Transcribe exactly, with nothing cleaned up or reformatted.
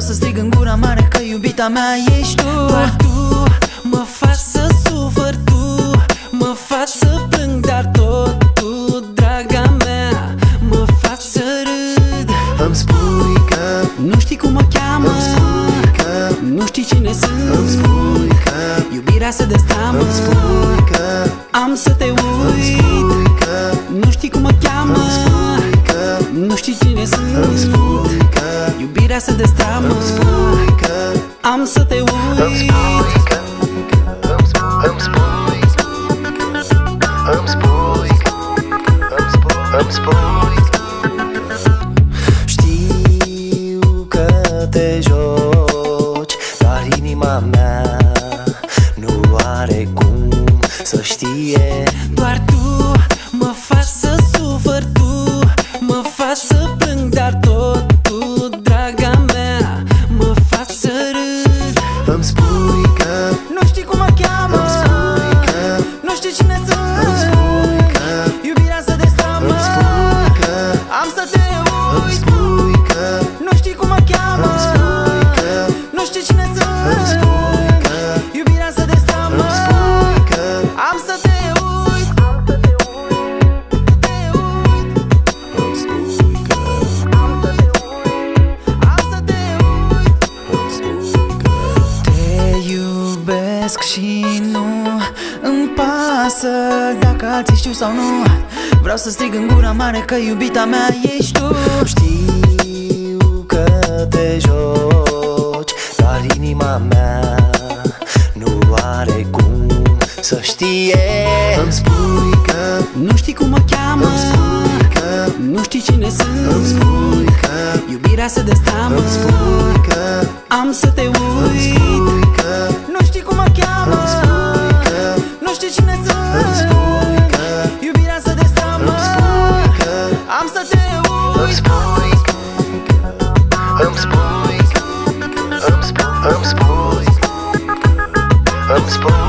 să strig în gura mare că iubita mea ești tu. Doar tu mă faci să sufăr, tu mă faci să plâng, dar tot tu, draga mea, mă faci să râd. Îmi spui că nu știi cum mă cheamă, îmi spui că nu știi cine sunt, îmi spui că iubirea se destramă, îmi spui că am să te uit. îmi spui că Nu știi cum mă cheamă, îmi spui că nu știi cine sunt, îmi spui că iubirea se destramă, îmi spui că am să te uit. îmi spui că îmi spui îmi spui îmi spui îmi spui îmi spui știu că te joci, dar inima mea nu are cum să știe. Doar tu mă faci să sufăr, tu mă faci să plâng, dar tot tu, draga mea, mă faci să râd. Îmi spui că Nu știi cum mă cheamă, îmi spui că nu știi cine îmi sunt, spui că iubirea se destramă, îmi spui că am să te îmi uit. spui că Nu știi cum mă cheamă, îmi spui că nu știi cine îmi sunt, spui că iubirea se destramă, îmi spui că am să te uit. Te uit, îmi spui că am să te uit. îmi spui că Te iubesc și nu îmi pasă dacă alții știu sau nu. Vreau să strig în gura mare că iubita mea ești tu. știu că te joci, dar inima mea nu are cum să știe. Îmi spui că Nu știi cum mă cheamă, îmi spui că nu știi cine sunt, îmi spui că iubirea se destramă, îmi spui că am să te îmi uit. spui că Nu știi cum mă cheamă, îmi spui că nu știi cine îmi sunt, spui că iubirea se destramă, îmi spui că am să te îmi uit. spui îmi spui îmi spui îmi spui îmi spui